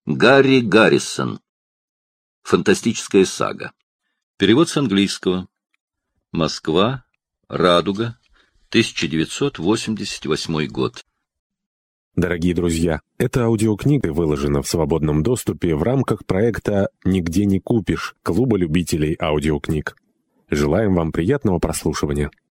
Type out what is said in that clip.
Гарри Гаррисон. Фантастическая сага. Перевод с английского. Москва. Радуга. 1988 год. Дорогие друзья, эта аудиокнига выложена в свободном доступе в рамках проекта «Нигде не купишь» Клуба любителей аудиокниг. Желаем вам приятного прослушивания.